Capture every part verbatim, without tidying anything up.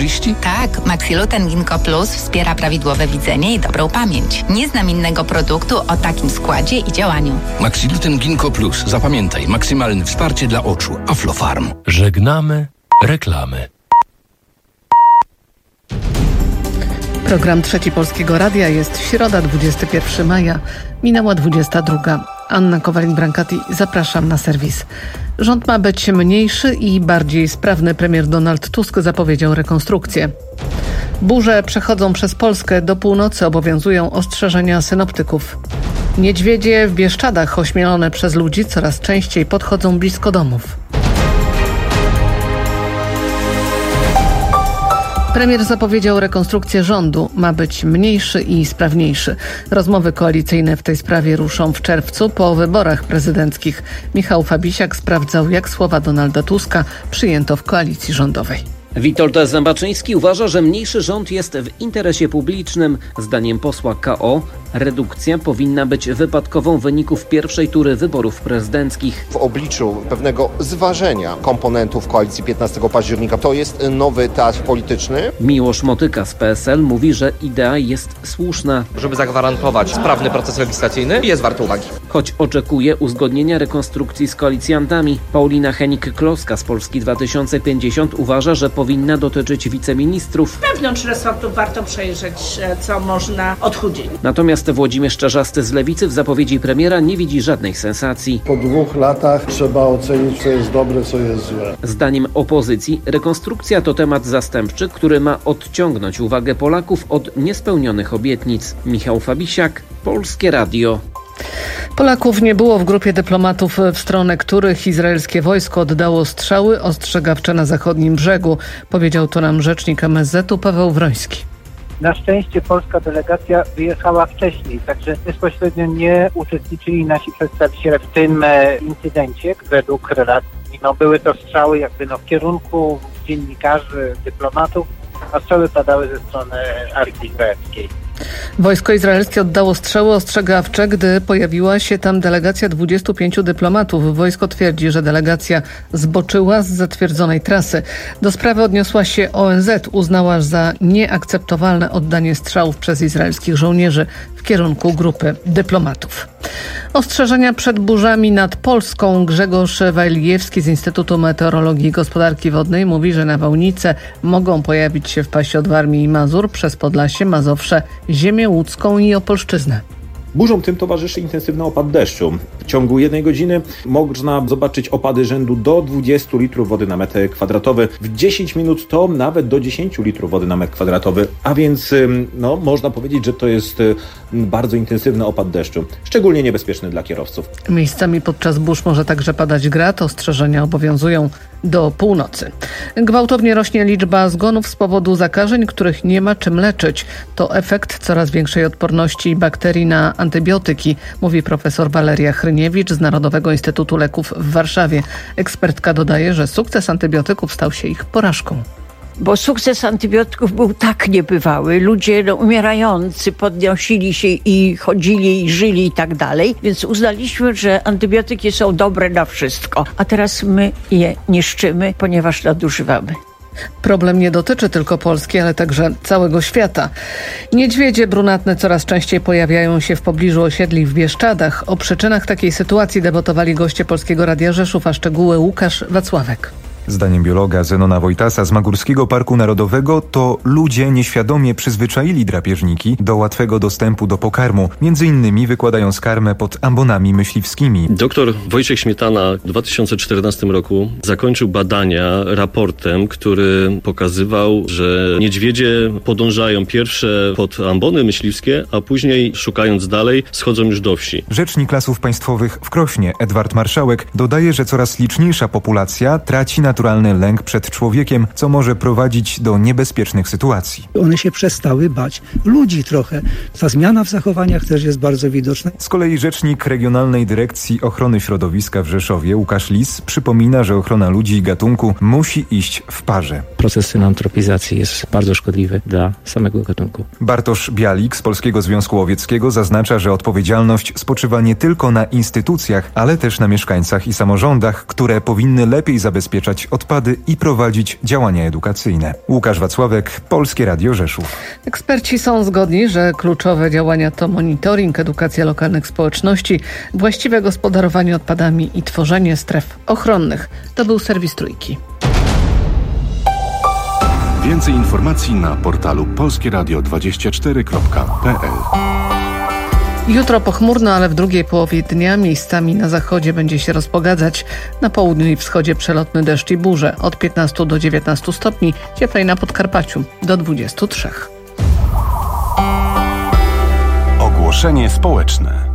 korzyści? Tak, Maxiluten Ginkgo Plus wspiera prawidłowe widzenie i dobrą pamięć. Nie znam innego produktu o takim składzie i działaniu. Maxiluten Ginkgo Plus. Zapamiętaj, maksymalne wsparcie dla oczu. Aflofarm. Żegnamy reklamy. Program Trzeci Polskiego Radia, jest środa, dwudziestego pierwszego maja, minęła dwudziesta druga. Anna Kowalik-Brankati, zapraszam na serwis. Rząd ma być mniejszy i bardziej sprawny. Premier Donald Tusk zapowiedział rekonstrukcję. Burze przechodzą przez Polskę. Do północy obowiązują ostrzeżenia synoptyków. Niedźwiedzie w Bieszczadach, ośmielone przez ludzi, coraz częściej podchodzą blisko domów. Premier zapowiedział rekonstrukcję rządu. Ma być mniejszy i sprawniejszy. Rozmowy koalicyjne w tej sprawie ruszą w czerwcu po wyborach prezydenckich. Michał Fabisiak sprawdzał, jak słowa Donalda Tuska przyjęto w koalicji rządowej. Witold Zębaczyński uważa, że mniejszy rząd jest w interesie publicznym. Zdaniem posła K O redukcja powinna być wypadkową wyników pierwszej tury wyborów prezydenckich. W obliczu pewnego zważenia komponentów koalicji piętnastego października to jest nowy teatr polityczny. Miłosz Motyka z P S L mówi, że idea jest słuszna. Żeby zagwarantować sprawny proces legislacyjny, jest warte uwagi. Choć oczekuje uzgodnienia rekonstrukcji z koalicjantami. Paulina Henik-Kloska z Polski dwa tysiące pięćdziesiąt uważa, że powinna dotyczyć wiceministrów. Wewnątrz resortu warto przejrzeć, co można odchudzić. Natomiast Włodzimierz Czarzasty z Lewicy w zapowiedzi premiera nie widzi żadnej sensacji. Po dwóch latach trzeba ocenić, co jest dobre, co jest złe. Zdaniem opozycji rekonstrukcja to temat zastępczy, który ma odciągnąć uwagę Polaków od niespełnionych obietnic. Michał Fabisiak, Polskie Radio. Polaków nie było w grupie dyplomatów, w stronę których izraelskie wojsko oddało strzały ostrzegawcze na zachodnim brzegu. Powiedział to nam rzecznik M S Z u Paweł Wroński. Na szczęście polska delegacja wyjechała wcześniej, także bezpośrednio nie uczestniczyli nasi przedstawiciele w tym incydencie. Według relacji no, były to strzały jakby no, w kierunku dziennikarzy, dyplomatów, a strzały padały ze strony armii izraelskiej. Wojsko izraelskie oddało strzały ostrzegawcze, gdy pojawiła się tam delegacja dwudziestu pięciu dyplomatów. Wojsko twierdzi, że delegacja zboczyła z zatwierdzonej trasy. Do sprawy odniosła się O N Z. Uznała za nieakceptowalne oddanie strzałów przez izraelskich żołnierzy w kierunku grupy dyplomatów. Ostrzeżenia przed burzami nad Polską. Grzegorz Wajlijewski z Instytutu Meteorologii i Gospodarki Wodnej mówi, że nawałnice mogą pojawić się w pasie od Warmii i Mazur przez Podlasie, Mazowsze, Ziemię Łódzką i Opolszczyznę. Burzom tym towarzyszy intensywny opad deszczu. W ciągu jednej godziny można zobaczyć opady rzędu do dwudziestu litrów wody na metr kwadratowy. W dziesięć minut to nawet do dziesięciu litrów wody na metr kwadratowy. A więc no, można powiedzieć, że to jest bardzo intensywny opad deszczu. Szczególnie niebezpieczny dla kierowców. Miejscami podczas burz może także padać grad. Ostrzeżenia obowiązują do północy. Gwałtownie rośnie liczba zgonów z powodu zakażeń, których nie ma czym leczyć. To efekt coraz większej odporności bakterii na antybiotyki, mówi profesor Waleria Hryniewicz z Narodowego Instytutu Leków w Warszawie. Ekspertka dodaje, że sukces antybiotyków stał się ich porażką. Bo sukces antybiotyków był tak niebywały. Ludzie no, umierający podnosili się i chodzili i żyli i tak dalej. Więc uznaliśmy, że antybiotyki są dobre na wszystko. A teraz my je niszczymy, ponieważ nadużywamy. Problem nie dotyczy tylko Polski, ale także całego świata. Niedźwiedzie brunatne coraz częściej pojawiają się w pobliżu osiedli w Bieszczadach. O przyczynach takiej sytuacji debatowali goście Polskiego Radia Rzeszów, a szczegóły Łukasz Wacławek. Zdaniem biologa Zenona Wojtasa z Magórskiego Parku Narodowego to ludzie nieświadomie przyzwyczaili drapieżniki do łatwego dostępu do pokarmu, między innymi wykładając karmę pod ambonami myśliwskimi. Doktor Wojciech Śmietana w dwa tysiące czternastym roku zakończył badania raportem, który pokazywał, że niedźwiedzie podążają pierwsze pod ambony myśliwskie, a później szukając dalej schodzą już do wsi. Rzecznik Lasów Państwowych w Krośnie Edward Marszałek dodaje, że coraz liczniejsza populacja traci na naturalny lęk przed człowiekiem, co może prowadzić do niebezpiecznych sytuacji. One się przestały bać ludzi trochę. Ta zmiana w zachowaniach też jest bardzo widoczna. Z kolei rzecznik Regionalnej Dyrekcji Ochrony Środowiska w Rzeszowie, Łukasz Lis, przypomina, że ochrona ludzi i gatunku musi iść w parze. Proces synantropizacji jest bardzo szkodliwy dla samego gatunku. Bartosz Bialik z Polskiego Związku Łowieckiego zaznacza, że odpowiedzialność spoczywa nie tylko na instytucjach, ale też na mieszkańcach i samorządach, które powinny lepiej zabezpieczać zbierać odpady i prowadzić działania edukacyjne. Łukasz Wacławek, Polskie Radio Rzeszów. Eksperci są zgodni, że kluczowe działania to monitoring, edukacja lokalnych społeczności, właściwe gospodarowanie odpadami i tworzenie stref ochronnych. To był serwis Trójki. Więcej informacji na portalu polskie radio dwadzieścia cztery kropka p l. Jutro pochmurno, ale w drugiej połowie dnia miejscami na zachodzie będzie się rozpogadzać. Na południu i wschodzie przelotny deszcz i burze. Od piętnastu do dziewiętnastu stopni, cieplej na Podkarpaciu do dwudziestu trzech. Ogłoszenie społeczne.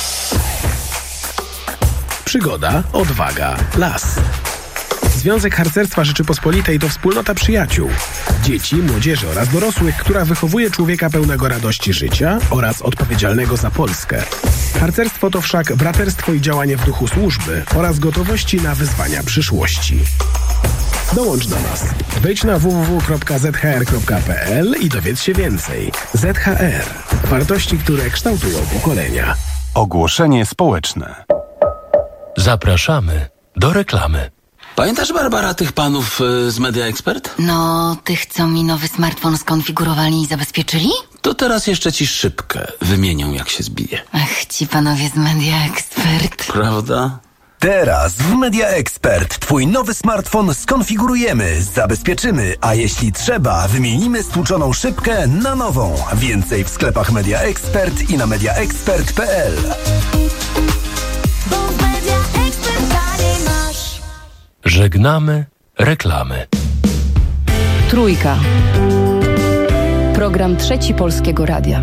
Przygoda, odwaga, las. Związek Harcerstwa Rzeczypospolitej to wspólnota przyjaciół, dzieci, młodzieży oraz dorosłych, która wychowuje człowieka pełnego radości życia oraz odpowiedzialnego za Polskę. Harcerstwo to wszak braterstwo i działanie w duchu służby oraz gotowości na wyzwania przyszłości. Dołącz do nas. Wejdź na w w w kropka z h r kropka p l i dowiedz się więcej. Z H R. Wartości, które kształtują pokolenia. Ogłoszenie społeczne. Zapraszamy do reklamy. Pamiętasz, Barbara, tych panów y, z Media Expert? No, tych, co mi nowy smartfon skonfigurowali i zabezpieczyli? To teraz jeszcze ci szybkę wymienią, jak się zbije. Ach, ci panowie z Media Expert. Prawda? Teraz w Media Expert twój nowy smartfon skonfigurujemy, zabezpieczymy, a jeśli trzeba, wymienimy stłuczoną szybkę na nową. Więcej w sklepach Media Expert i na media expert kropka p l. Żegnamy reklamy. Trójka. Program Trzeci Polskiego Radia.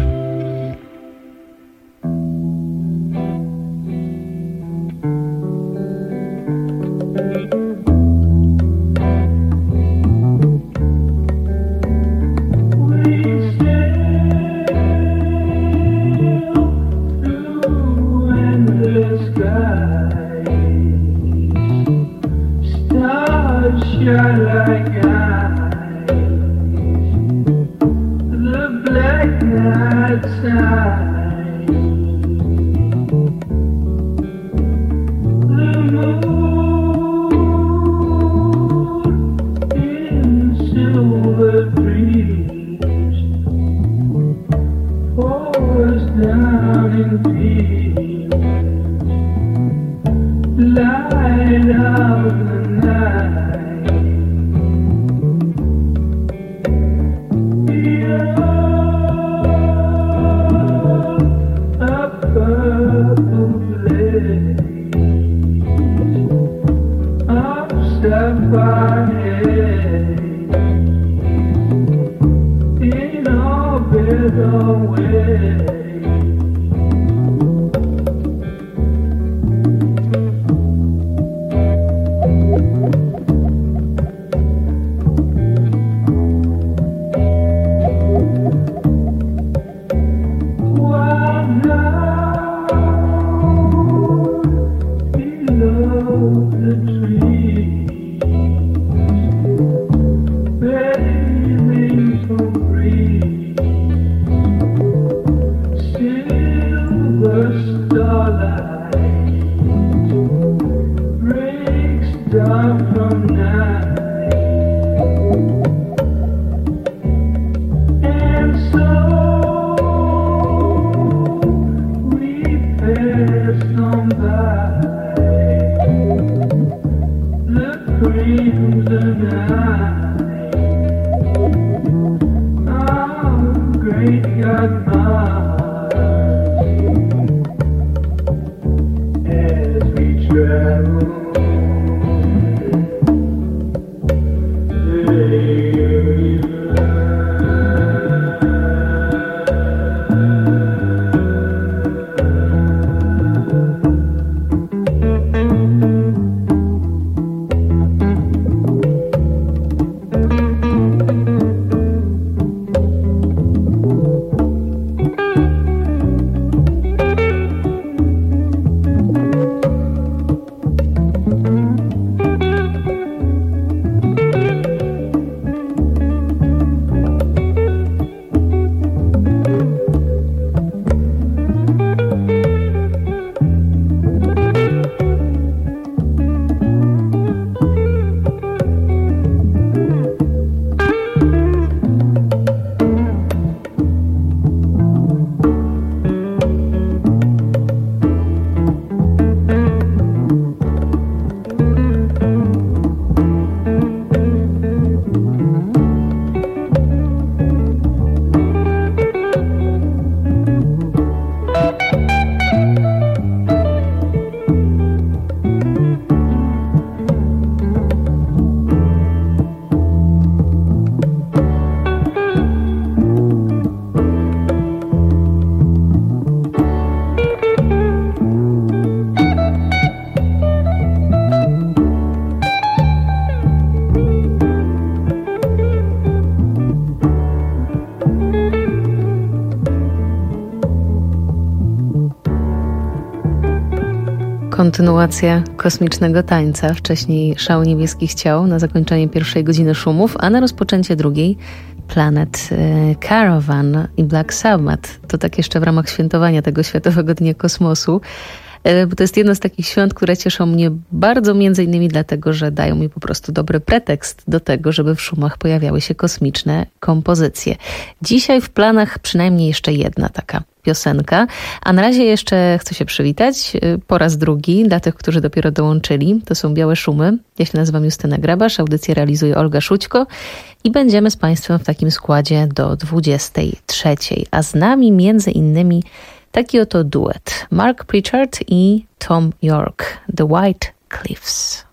kontynuacja kosmicznego tańca, wcześniej Szał niebieskich ciał na zakończenie pierwszej godziny szumów, a na rozpoczęcie drugiej Planet Caravan i Black Sabbath. To tak jeszcze w ramach świętowania tego Światowego Dnia Kosmosu, bo to jest jedno z takich świąt, które cieszą mnie bardzo, między innymi dlatego, że dają mi po prostu dobry pretekst do tego, żeby w szumach pojawiały się kosmiczne kompozycje. Dzisiaj w planach przynajmniej jeszcze jedna taka piosenka, a na razie jeszcze chcę się przywitać po raz drugi dla tych, którzy dopiero dołączyli. To są Białe Szumy. Ja się nazywam Justyna Grabasz, audycję realizuje Olga Szućko i będziemy z Państwem w takim składzie do dwudziestej trzeciej, a z nami między innymi taki oto duet Mark Pritchard i Tom York, The White Cliffs.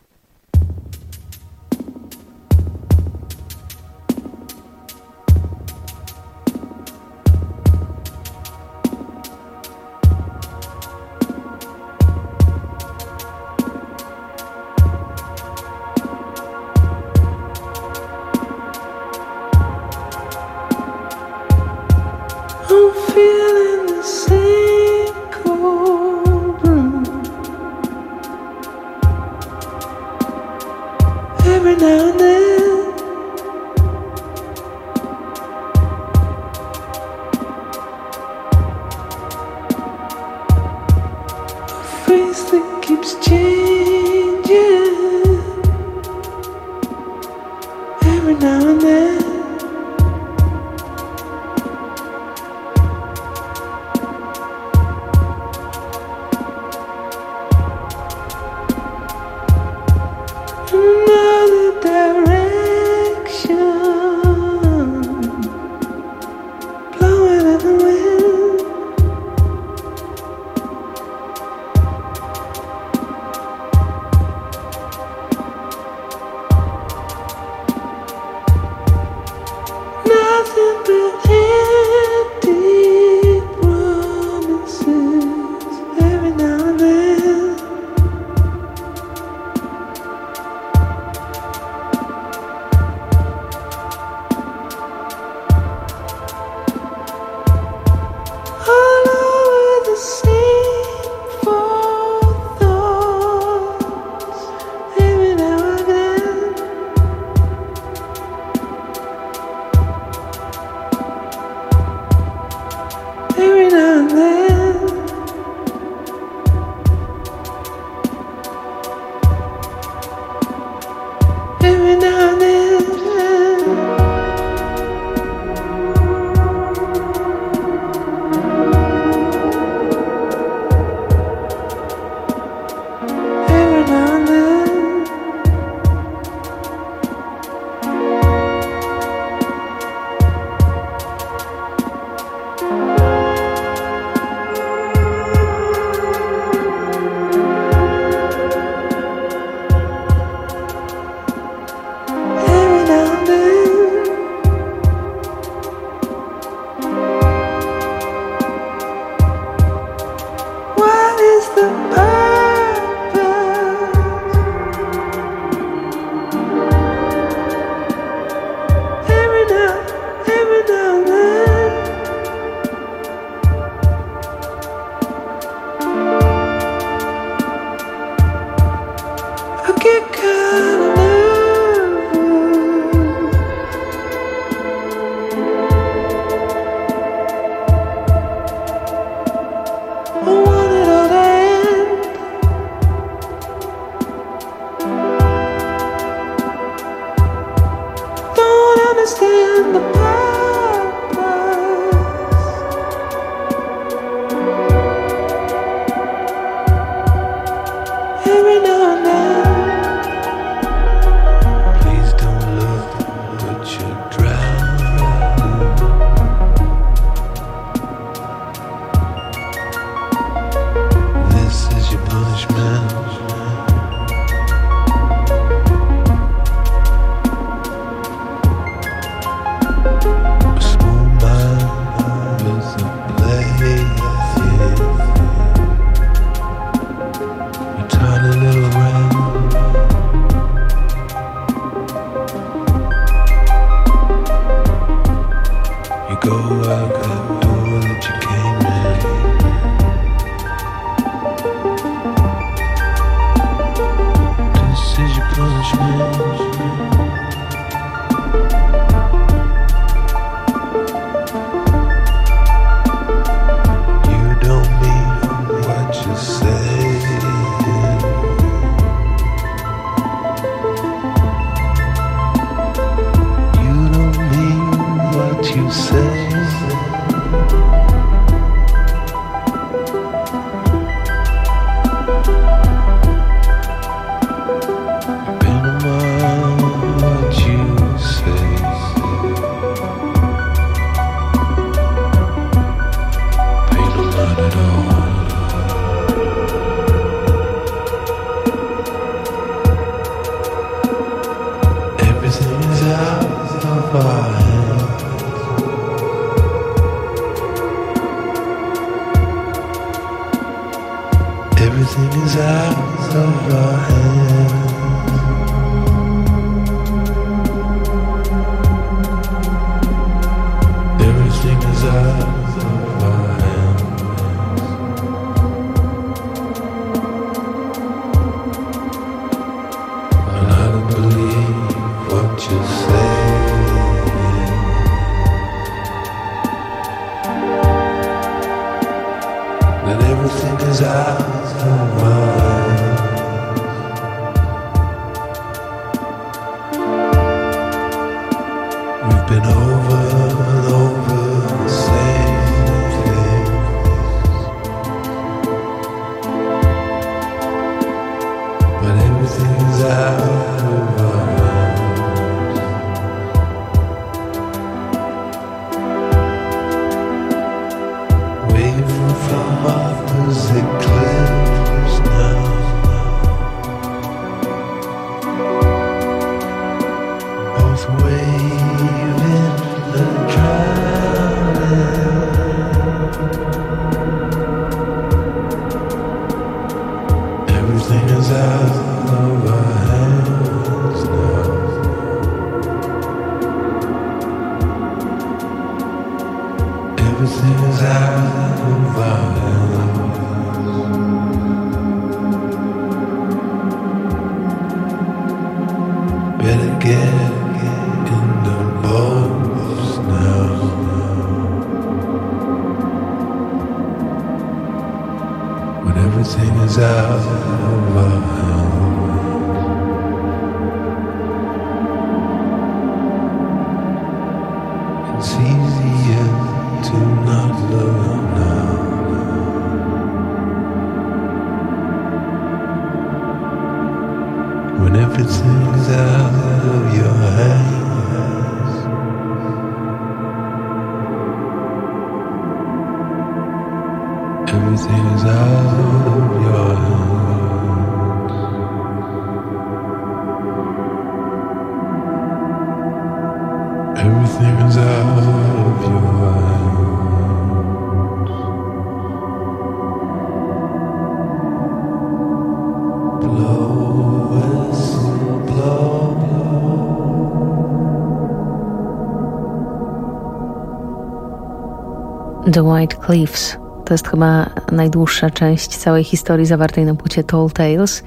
The White Cliffs. To jest chyba najdłuższa część całej historii zawartej na płycie Tall Tales.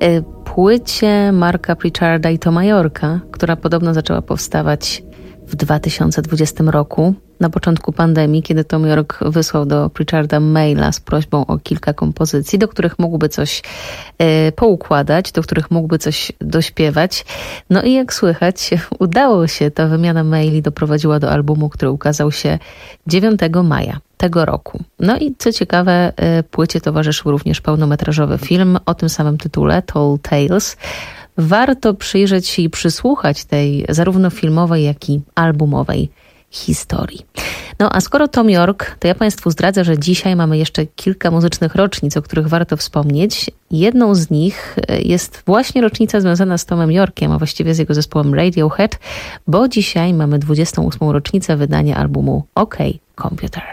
Płycie Marka Pritcharda i Toma Yorka, która podobno zaczęła powstawać w dwa tysiące dwudziestym roku, na początku pandemii, kiedy Tom York wysłał do Pritcharda maila z prośbą o kilka kompozycji, do których mógłby coś e, poukładać, do których mógłby coś dośpiewać. No i jak słychać, udało się. Ta wymiana maili doprowadziła do albumu, który ukazał się dziewiątego maja tego roku. No i co ciekawe, e, płycie towarzyszył również pełnometrażowy film o tym samym tytule, Tall Tales. Warto przyjrzeć się i przysłuchać tej zarówno filmowej, jak i albumowej historii. No a skoro Tom York, to ja Państwu zdradzę, że dzisiaj mamy jeszcze kilka muzycznych rocznic, o których warto wspomnieć. Jedną z nich jest właśnie rocznica związana z Tomem Yorkiem, a właściwie z jego zespołem Radiohead, bo dzisiaj mamy dwudziestą ósmą rocznicę wydania albumu OK Computer.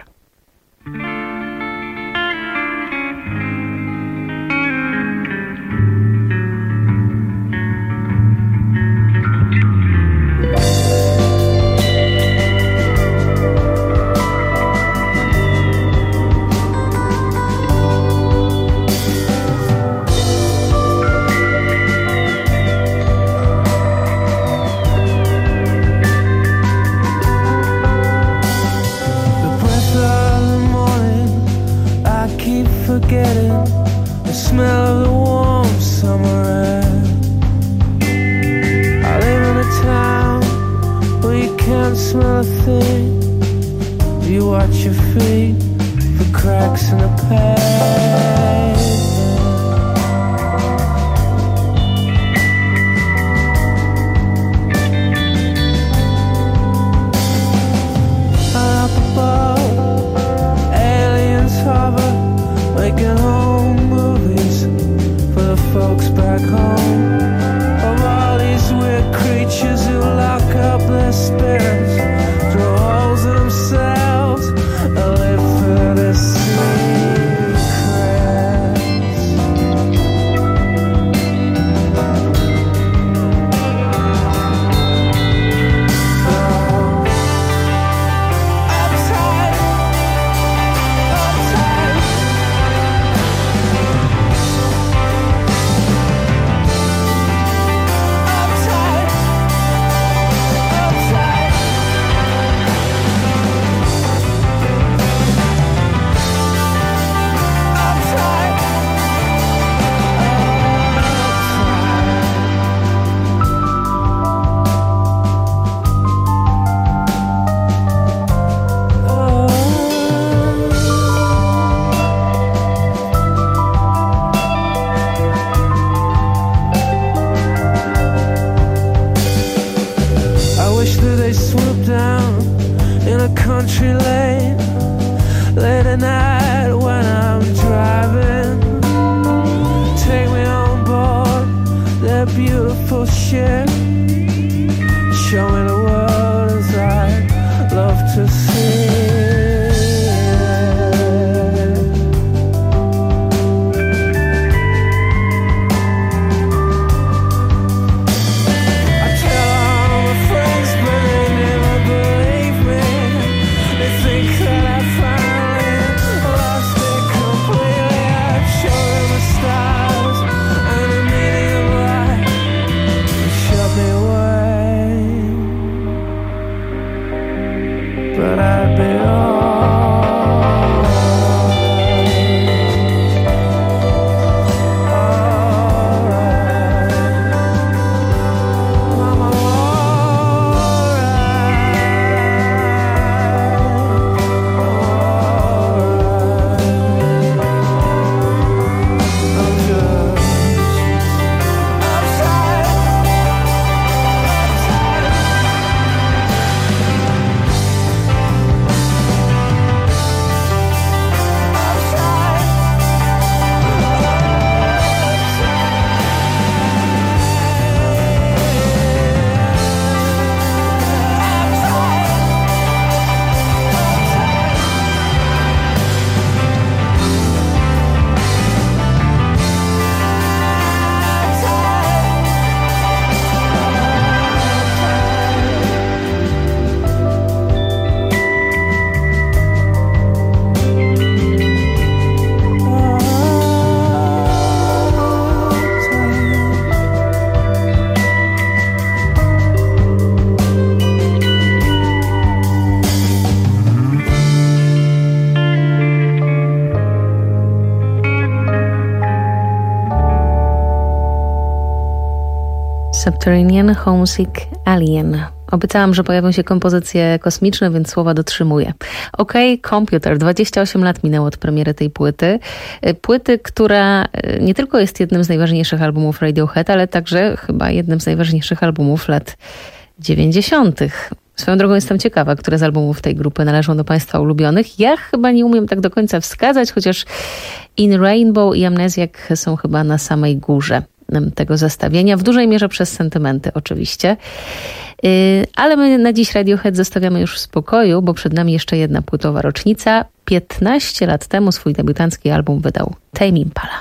smell a thing. You watch your feet for cracks in the pavement. Up above, aliens hover, making home movies for the folks back home. Of all these weird creatures who lock up their spirits, draw holes in themselves, and live for their secrets. Country lane, late at night when I'm driving. Take me on board their beautiful ship. Show me the world as I love to see. Subterranean Homesick Alien. Obiecałam, że pojawią się kompozycje kosmiczne, więc słowa dotrzymuję. OK Computer. dwadzieścia osiem lat minęło od premiery tej płyty. Płyty, która nie tylko jest jednym z najważniejszych albumów Radiohead, ale także chyba jednym z najważniejszych albumów lat dziewięćdziesiątych. Swoją drogą jestem ciekawa, które z albumów tej grupy należą do Państwa ulubionych. Ja chyba nie umiem tak do końca wskazać, chociaż In Rainbow i Amnesiac są chyba na samej górze tego zestawienia, w dużej mierze przez sentymenty oczywiście. Ale my na dziś Radiohead zostawiamy już w spokoju, bo przed nami jeszcze jedna płytowa rocznica. piętnaście lat temu swój debiutancki album wydał Tame Impala.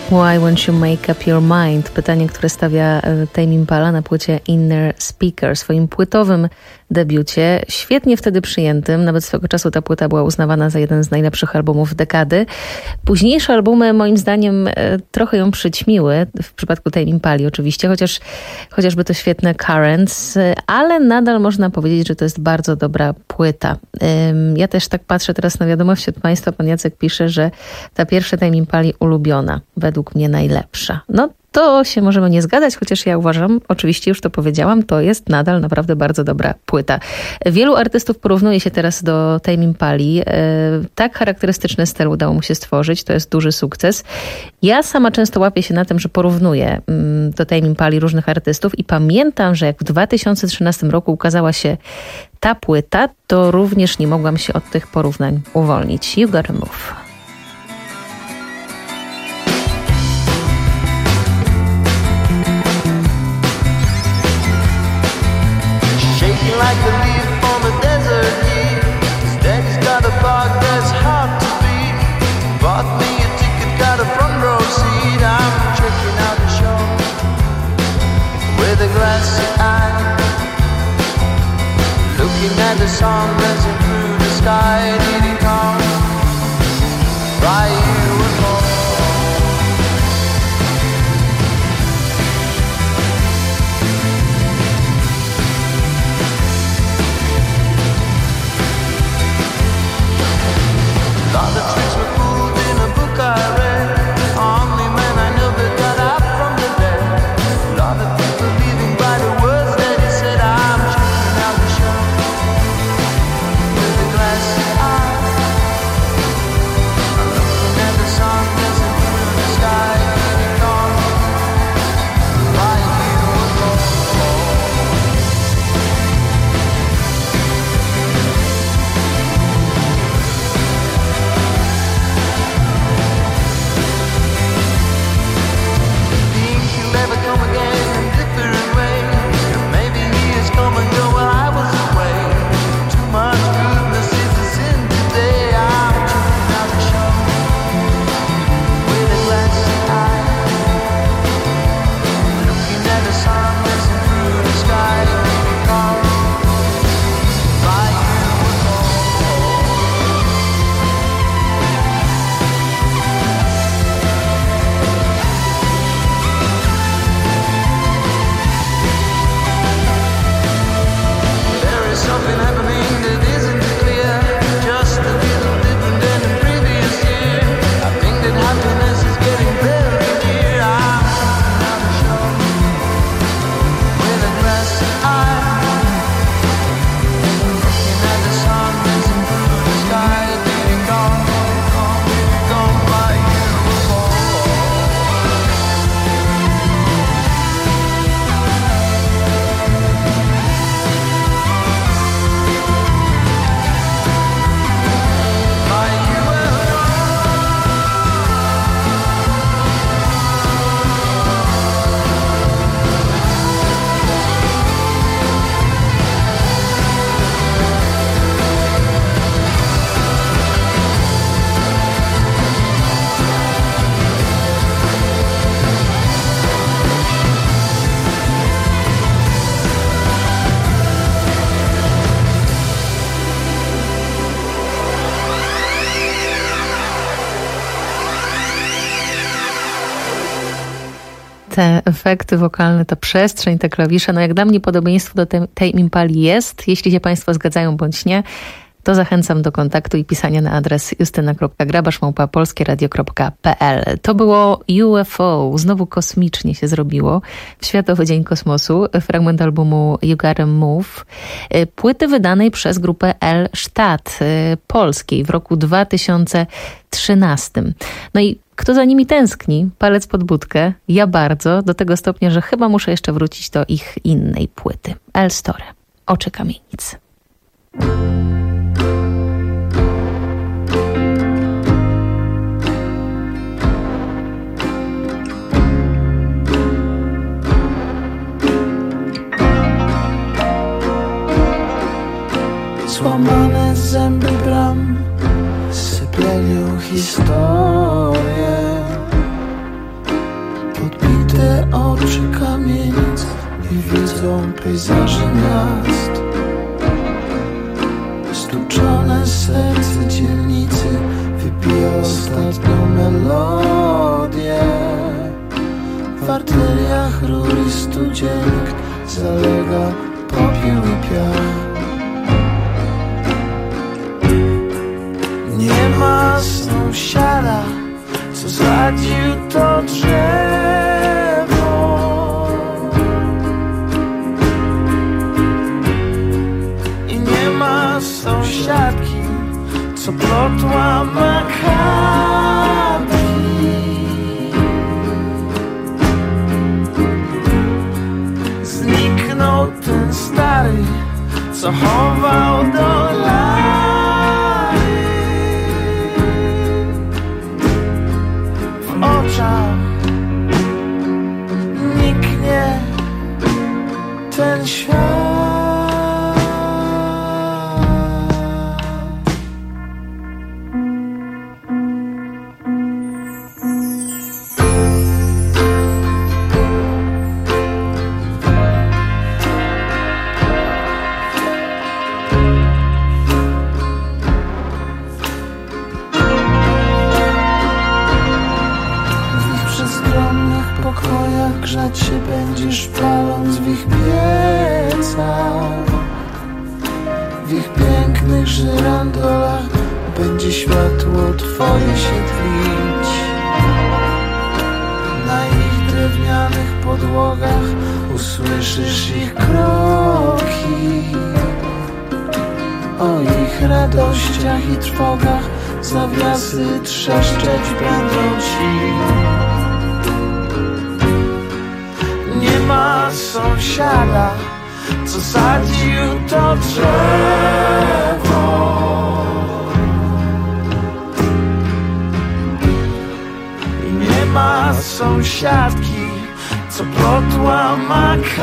Why Won't You Make Up Your Mind? Pytanie, które stawia Tame Impala na płycie Inner Speaker, swoim płytowym debiucie, świetnie wtedy przyjętym. Nawet swego czasu ta płyta była uznawana za jeden z najlepszych albumów dekady. Późniejsze albumy moim zdaniem trochę ją przyćmiły, w przypadku Tame Impali oczywiście, chociaż chociażby to świetne Currents, ale nadal można powiedzieć, że to jest bardzo dobra płyta. Ja też tak patrzę teraz na wiadomości od Państwa. Pan Jacek pisze, że ta pierwsza Tame Impali ulubiona, według mnie najlepsza. No to się możemy nie zgadzać, chociaż ja uważam, oczywiście już to powiedziałam, to jest nadal naprawdę bardzo dobra płyta. Wielu artystów porównuje się teraz do Tame Impali. Tak charakterystyczny styl udało mu się stworzyć, to jest duży sukces. Ja sama często łapię się na tym, że porównuję do Tame Impali różnych artystów i pamiętam, że jak w dwa tysiące trzynastym roku ukazała się ta płyta, to również nie mogłam się od tych porównań uwolnić. You Gotta Move. Like a leaf on the desert heat. His daddy's got a dog that's hard to beat. Bought me a ticket, got a front row seat. I'm checking out the show with a glassy eye, looking at the sun rising through the sky. Did he come by you and home? All the tricks were pulled in a book I read. Only man I never got up from the bed. A lot of people living by the words that he said. I'm checking out the show with a glassy eye. I'm looking at the sun dancing through the sky. Here it comes, by you alone. Never come again in different ways. Maybe he has come and go while I was away. Too much goodness is a sin today. I'm checking out the show with a glassy eye, looking at the sun dancing through the sky. Call by you alone. Something happening that isn't clear, just a little different than the previous year. I think that happiness is getting very near. I'm checking out the show with a glassy eye, looking at the sun dancing through the sky. Did it come, did it come, did it come by you alone? Te efekty wokalne, ta przestrzeń, te klawisze, no jak dla mnie podobieństwo do tej, tej Impali jest. Jeśli się Państwo zgadzają bądź nie, to zachęcam do kontaktu i pisania na adres justyna kropka grabasz małpa polskieradio kropka pe el. To było U F O, znowu kosmicznie się zrobiło, w Światowy Dzień Kosmosu, fragment albumu You Gotta Move, płyty wydanej przez grupę L-Stadt polskiej w roku dwa tysiące trzynastym. No i kto za nimi tęskni? Palec pod budkę. Ja bardzo, do tego stopnia, że chyba muszę jeszcze wrócić do ich innej płyty. L-Story. Oczy kamienic. Złamane zęby bram sypienią historię. i widzą pejzaże miast. Stuczone serce dzielnicy wypija ostatnią melodię. W arteriach rury studziennik zalega popiół i piach. Nie ma sąsiada, co sadził to drzewo. I nie ma sąsiadki, co plotła makami. Zniknął ten stary, co chował dolary. W oczach niknie ten świat. Grzać się będziesz, paląc w ich piecach. W ich pięknych żyrandolach będzie światło twoje się tlić. Na ich drewnianych podłogach usłyszysz ich kroki. O ich radościach i trwogach zawiasy trzeszczeć będą ci. Nie ma sąsiada, co sadził to drzewo. I nie ma sąsiadki, co plotła makatki.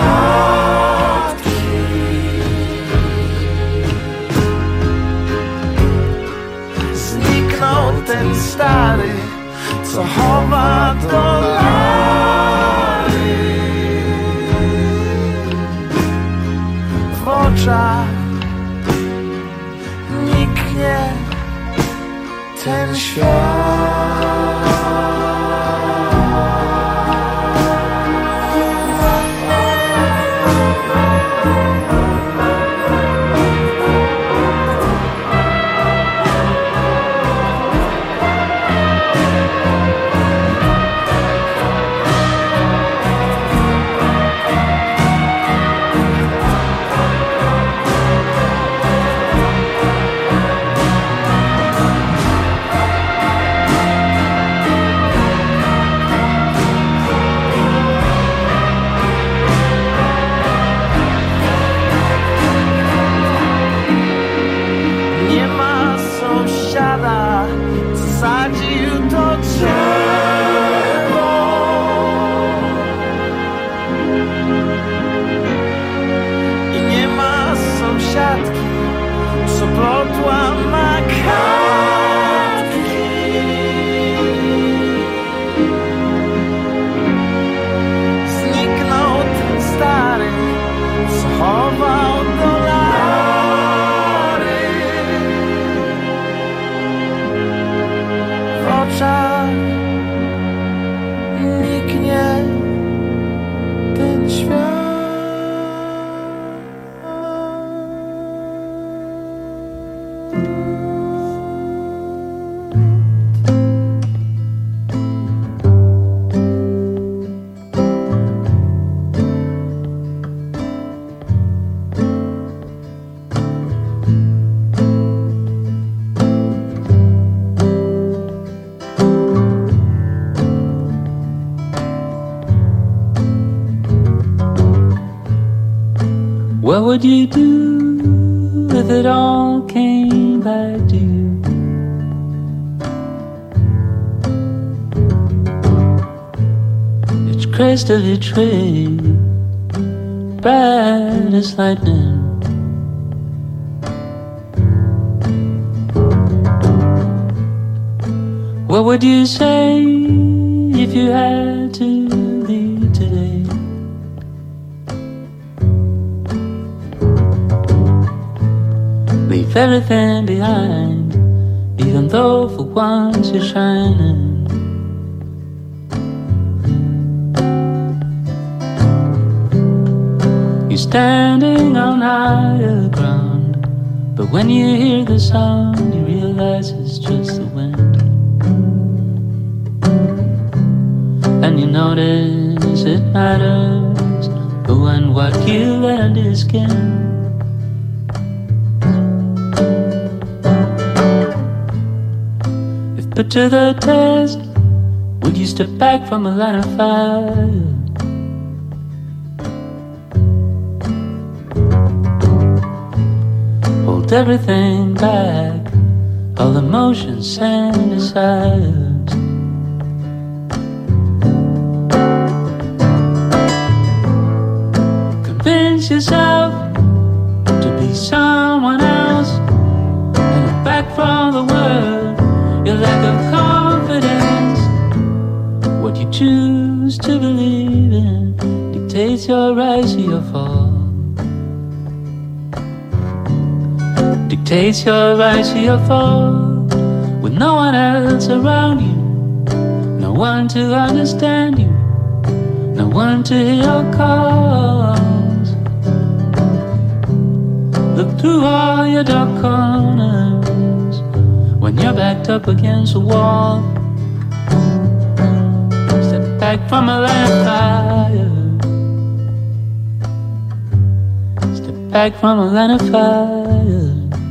Zniknął ten stary, co chowa dolary. W oczach niknie ten świat. What would you do if it all came back to you? Each crest of your tree, bright as lightning. What would you say if you had to leave today? left everything behind, even though for once you're shining. You're standing on higher ground, but when you hear the sound, you realize it's just the wind. And you notice it matters who and what you let under your skin. If put to the test, would you step back from a line of fire? Hold everything back, all emotions send aside. Convince yourself to be someone else and look back from the world. Your lack of confidence, what you choose to believe in, dictates your rise or your fall. Dictates your rise or your fall. With no one else around you, no one to understand you, no one to hear your calls. Look through all your dark corners when you're backed up against a wall. Step back from a line of fire. Step back from a line of fire.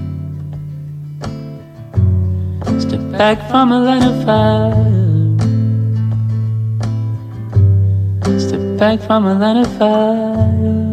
Step back from a line of fire. Step back from a line of fire.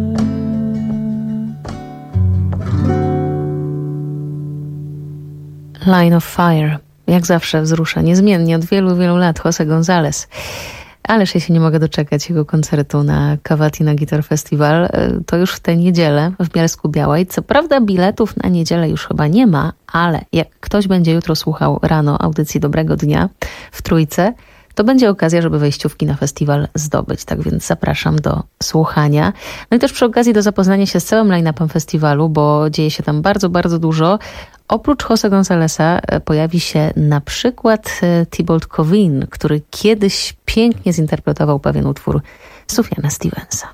Line of Fire. Jak zawsze wzrusza niezmiennie od wielu, wielu lat José González. Ależ ja się nie mogę doczekać jego koncertu na Cavatina Guitar Festival. To już w tę niedzielę w Bielsku Białej. Co prawda biletów na niedzielę już chyba nie ma, ale jak ktoś będzie jutro słuchał rano audycji Dobrego Dnia w Trójce, to będzie okazja, żeby wejściówki na festiwal zdobyć. Tak więc zapraszam do słuchania. No i też przy okazji do zapoznania się z całym line-upem festiwalu, bo dzieje się tam bardzo, bardzo dużo. Oprócz José Gonzáleza pojawi się na przykład Thibault Covin, który kiedyś pięknie zinterpretował pewien utwór Sufjana Stevensa.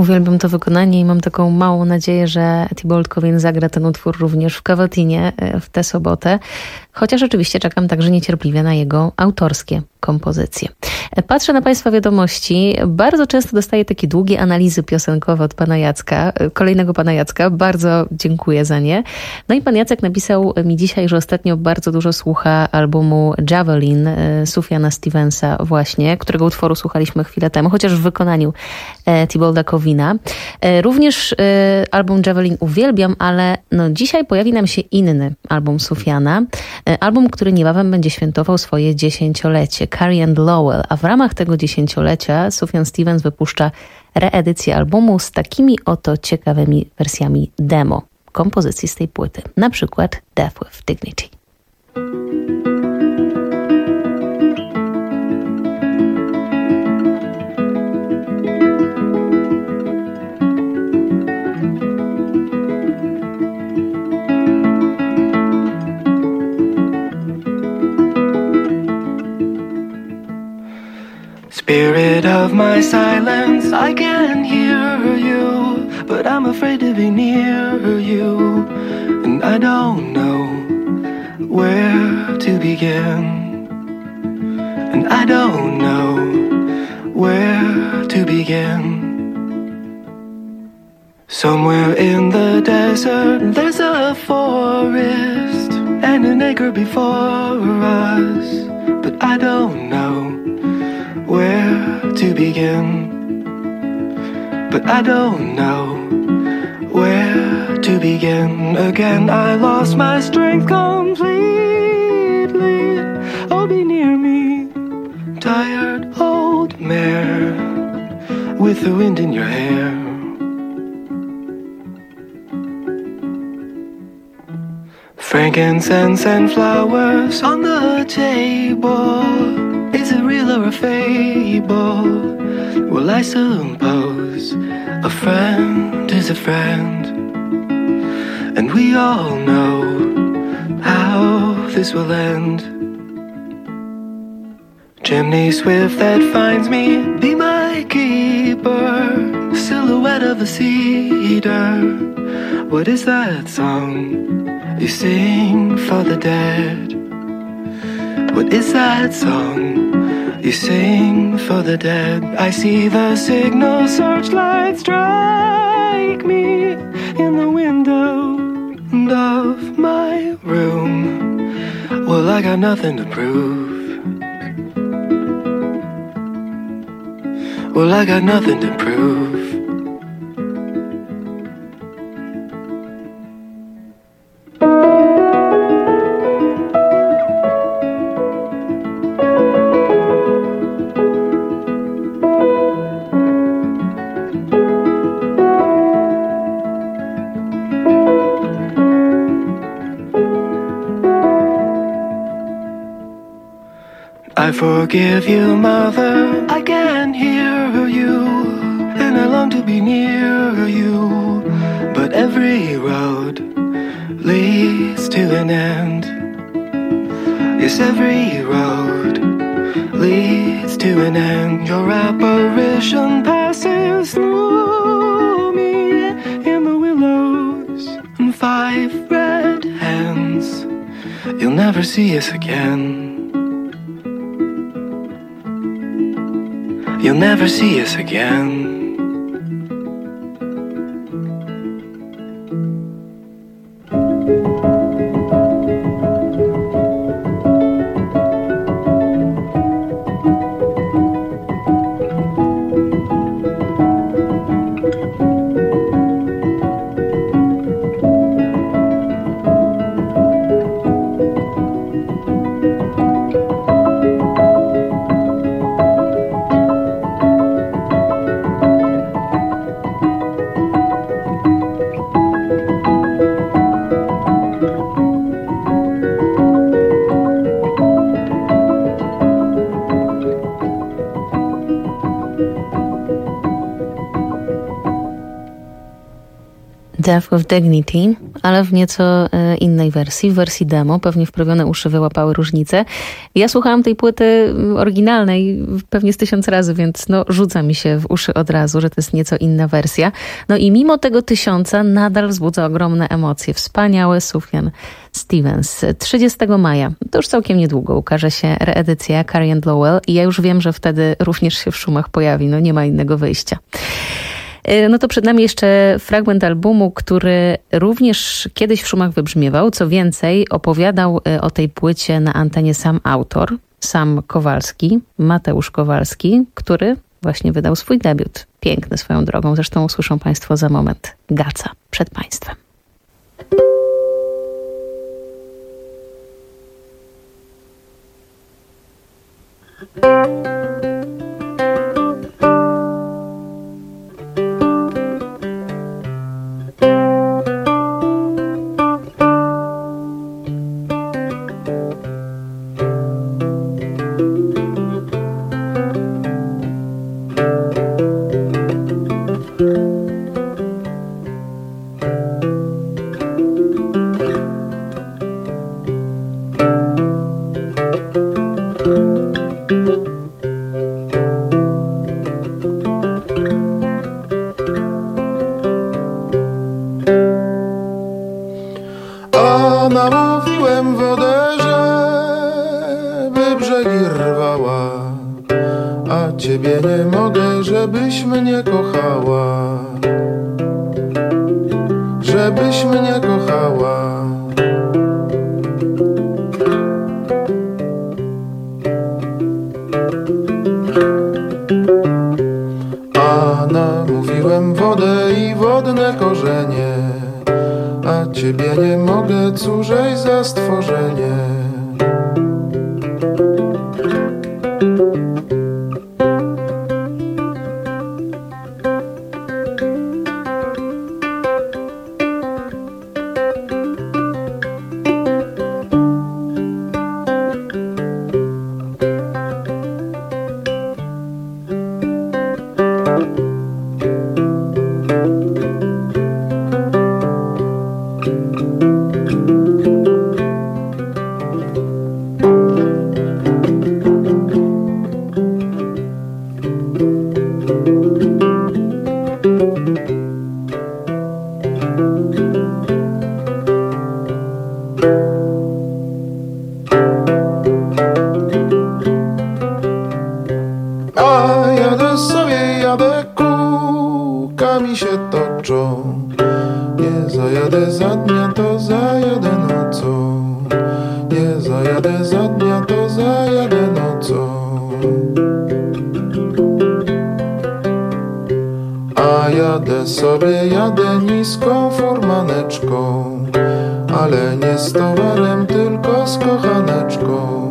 Uwielbiam to wykonanie i mam taką małą nadzieję, że Thibault Covin zagra ten utwór również w Cavatinie w tę sobotę. Chociaż oczywiście czekam także niecierpliwie na jego autorskie kompozycje. Patrzę na Państwa wiadomości. Bardzo często dostaję takie długie analizy piosenkowe od pana Jacka, kolejnego pana Jacka. Bardzo dziękuję za nie. No i pan Jacek napisał mi dzisiaj, że ostatnio bardzo dużo słucha albumu Javelin Sufjana Stevensa właśnie, którego utworu słuchaliśmy chwilę temu, chociaż w wykonaniu Thibaulta Covina. Również album Javelin uwielbiam, ale no dzisiaj pojawi nam się inny album Sufjana. Album, który niebawem będzie świętował swoje dziesięciolecie, Carrie and Lowell, a w ramach tego dziesięciolecia Sufjan Stevens wypuszcza reedycję albumu z takimi oto ciekawymi wersjami demo kompozycji z tej płyty, na przykład Death with Dignity. Spirit of my silence, I can hear you, but I'm afraid to be near you, and I don't know where to begin, and I don't know where to begin. Somewhere in the desert, there's a forest, and an acre before us, but I don't know where to begin, but I don't know where to begin. Again I lost my strength completely. Oh, be near me, tired old mare with the wind in your hair. Frankincense and flowers on the table. Is it real or a fable? Well, I suppose a friend is a friend, and we all know how this will end. Chimney swift that finds me, be my keeper, silhouette of a cedar. What is that song you sing for the dead? What is that song you sing for the dead? I see the signal searchlight strike me in the window of my room. Well, I got nothing to prove. Well, I got nothing to prove. I forgive you, mother, I can hear you, and I long to be near you, but every road leads to an end. Yes, every road leads to an end. Your apparition passes through me in the willows and five red hands. You'll never see us again. You'll never see us again. Death with Dignity, ale w nieco e, innej wersji, w wersji demo. Pewnie wprawione uszy wyłapały różnicę. Ja słuchałam tej płyty oryginalnej pewnie z tysiąc razy, więc no, rzuca mi się w uszy od razu, że to jest nieco inna wersja. No i mimo tego tysiąca nadal wzbudza ogromne emocje. Wspaniały Sufjan Stevens. trzydziestego maja, to już całkiem niedługo, ukaże się reedycja Carrie and Lowell i ja już wiem, że wtedy również się w szumach pojawi. No nie ma innego wyjścia. No to przed nami jeszcze fragment albumu, który również kiedyś w szumach wybrzmiewał. Co więcej, opowiadał o tej płycie na antenie sam autor, sam Kowalski, Mateusz Kowalski, który właśnie wydał swój debiut. Piękny swoją drogą, zresztą usłyszą Państwo za moment. Gaca przed Państwem. Namówiłem wodę, żeby brzegi rwała, a ciebie nie mogę, żebyś mnie kochała, żebyś mnie kochała. A namówiłem wodę i wodne korzenie, a ciebie nie mogę, cóżeś za stworzenie. A jadę sobie, jadę, kółkami się toczą. Nie zajadę za dnia, to zajadę nocą. Nie zajadę za dnia, to zajadę nocą. A jadę sobie, jadę niską furmaneczką, ale nie z towarem, tylko z kochaneczką.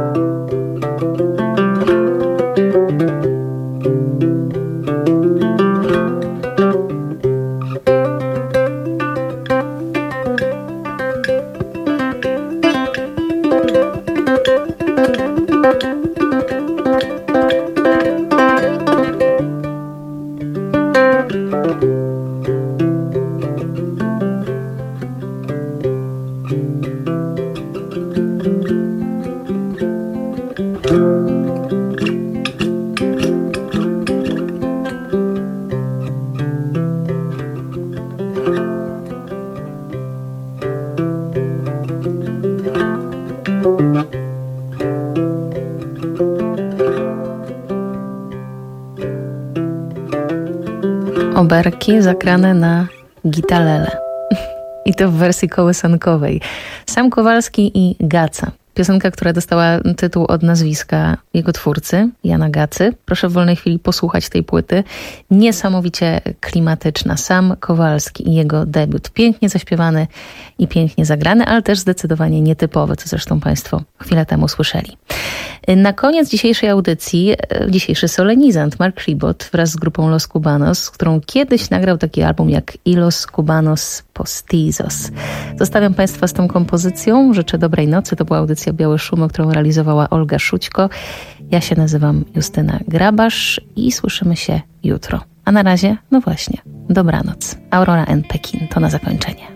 Oberki zagrane na gitalele. I to w wersji kołysankowej. Sam Kowalski i Gaca. Piosenka, która dostała tytuł od nazwiska jego twórcy, Jana Gacy. Proszę w wolnej chwili posłuchać tej płyty. Niesamowicie klimatyczna. Sam Kowalski i jego debiut. Pięknie zaśpiewany i pięknie zagrany, ale też zdecydowanie nietypowy, co zresztą Państwo chwilę temu słyszeli. Na koniec dzisiejszej audycji, dzisiejszy solenizant Mark Ribot wraz z grupą Los Cubanos, z którą kiedyś nagrał taki album jak I Los Cubanos Postizos. Zostawiam Państwa z tą kompozycją. Życzę dobrej nocy. To była audycja Białe Szumy, którą realizowała Olga Szućko. Ja się nazywam Justyna Grabasz i słyszymy się jutro. A na razie, no właśnie, dobranoc. Aurora and Pekin to na zakończenie.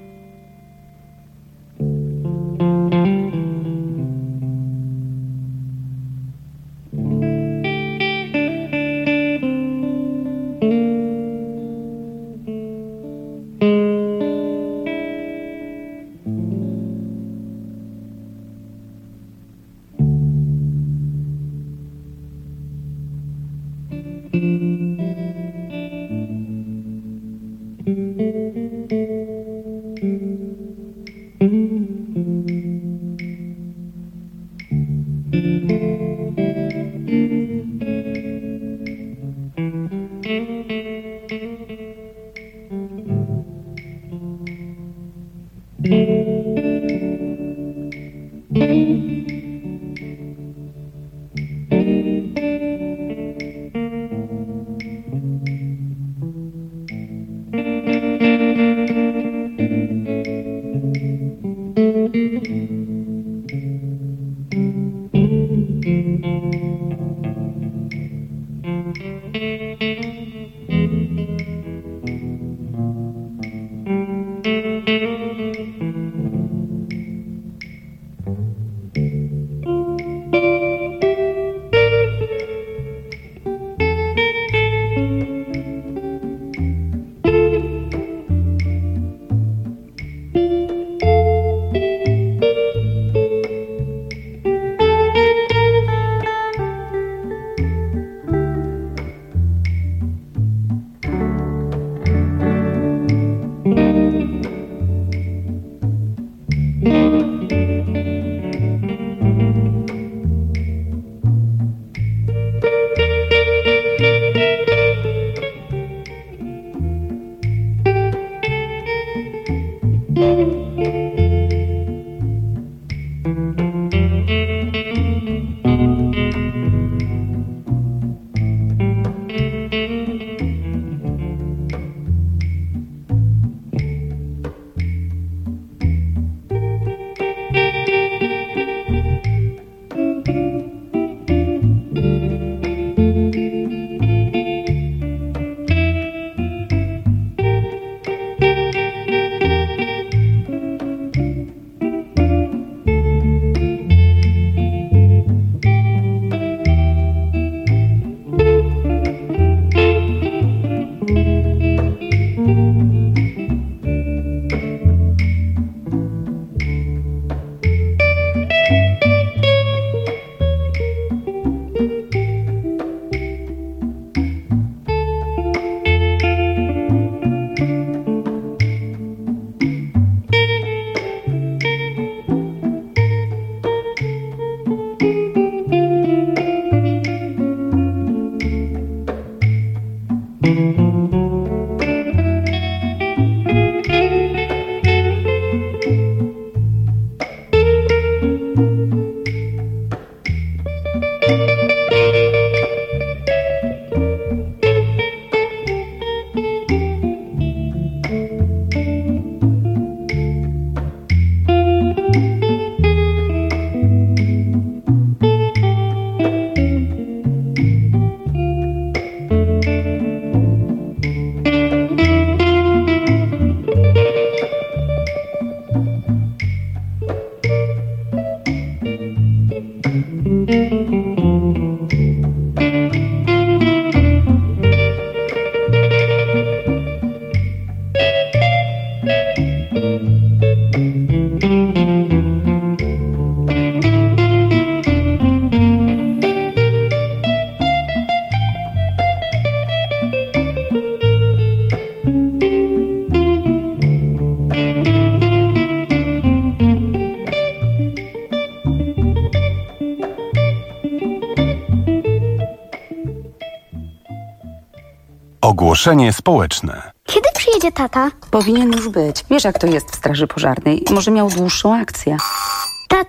Ogłoszenie społeczne. Kiedy przyjedzie tata? Powinien już być. Wiesz, jak to jest w straży pożarnej. Może miał dłuższą akcję. Tata?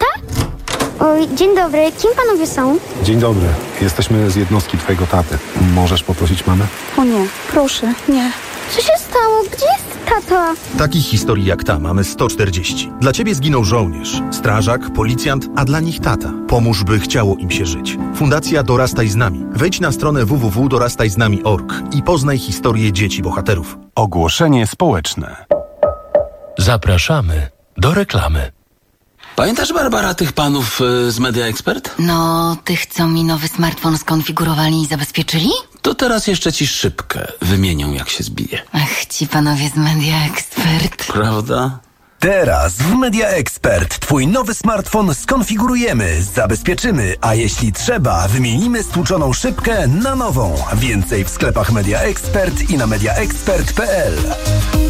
Oj, dzień dobry. Kim panowie są? Dzień dobry. Jesteśmy z jednostki twojego taty. Możesz poprosić mamę? O nie, proszę, nie. Co się stało? Gdzie jest Tato! Takich historii jak ta mamy sto czterdzieści. Dla ciebie zginął żołnierz, strażak, policjant, a dla nich tata. Pomóż, by chciało im się żyć. Fundacja Dorastaj z nami. Wejdź na stronę w w w kropka dorastaj z nami kropka org i poznaj historię dzieci bohaterów. Ogłoszenie społeczne. Zapraszamy do reklamy. Pamiętasz, Barbara, tych panów y, z Media Expert? No, tych, co mi nowy smartfon skonfigurowali i zabezpieczyli? To teraz jeszcze ci szybkę wymienią, jak się zbije. Ach, ci panowie z Media Expert. Prawda? Teraz w Media Expert twój nowy smartfon skonfigurujemy, zabezpieczymy, a jeśli trzeba, wymienimy stłuczoną szybkę na nową. Więcej w sklepach Media Expert i na media expert kropka p l.